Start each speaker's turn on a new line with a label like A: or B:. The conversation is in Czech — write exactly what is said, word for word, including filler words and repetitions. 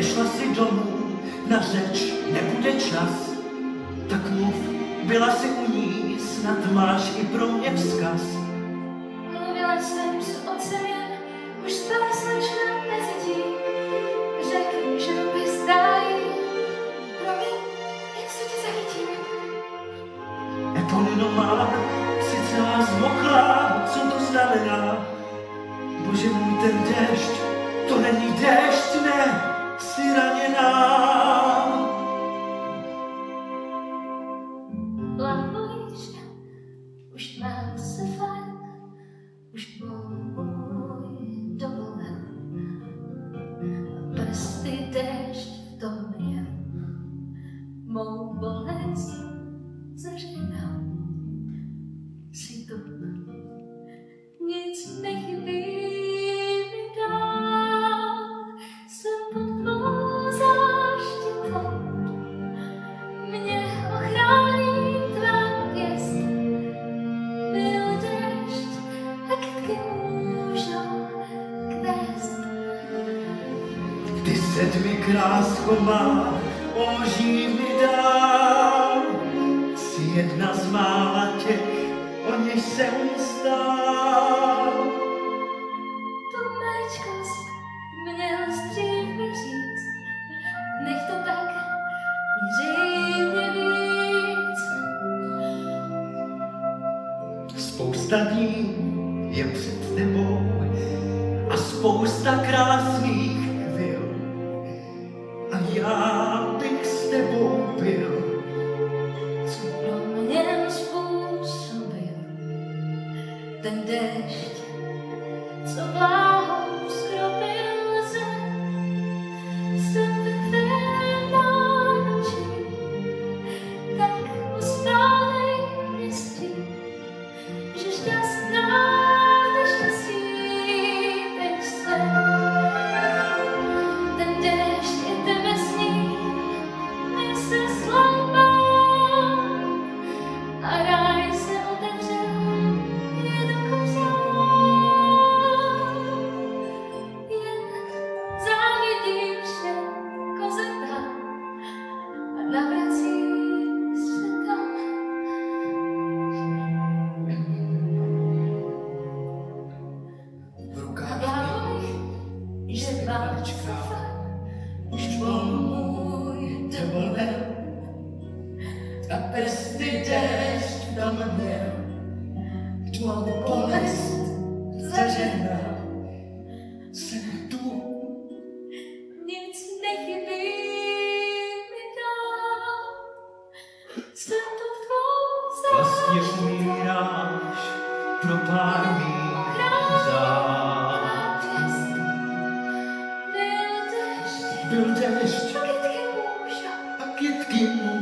A: odešla si domů, na řeč nebude čas. Tak mluv, byla si u ní, snad máš i pro mě vzkaz.
B: Mluvila jsem s otcem jen, už spala slečna mezi tím. Řekl, že doby zdají, promiň, jak se tě zachytím.
A: Eponino má, si celá zmoklá, co to znamená? Bože můj, ten déšť, to není déšť, ne, jsi raněná.
B: Plavujíš, už mám se fajn, už můj dovolil. Prsty déšť v tom je, mou bolest zažehnal. Jsi tu, nic nechybí mi dál, jsem pod tvou záštitou. Mě ochrání tvá pěst, byl déšť a kytky můžou kvést.
A: Ty sedmi krásko má, oží mi dál. Jsi jedna z mála těch, o něž jsem stál.
B: Tu maličkost měl dřív mi říct, nech to tak, měřej mě víc.
A: Spousta dní je před tebou a spousta krásných chvil. A já bych s tebou byl.
B: Co pro mě způsobil ten déšť, co vláhou skropil zem. Jsem ve tvém náručí, tak uspávej mě s tím, že šťastná v neštěstí teď jsem. Ten déšť je tebe sní, my se sloupám a ráj se otevřel, je to kouzlo. Jen závidíš, že kozeta a navrací se tam.
A: V
B: A
A: rukách
B: bláboj, že vám se fakt už můj
A: dovolil a prsty déšť v tom měl. Tvou bolest zažehnal. Jsem tu,
B: nic nechybí mi dál. Jsem pod tvou
A: vlastně
B: záštitou.
A: umíráš pro pár mých řád.
B: Pěst, byl déšť,
A: Byl déšť
B: a kytky můžou
A: a kytky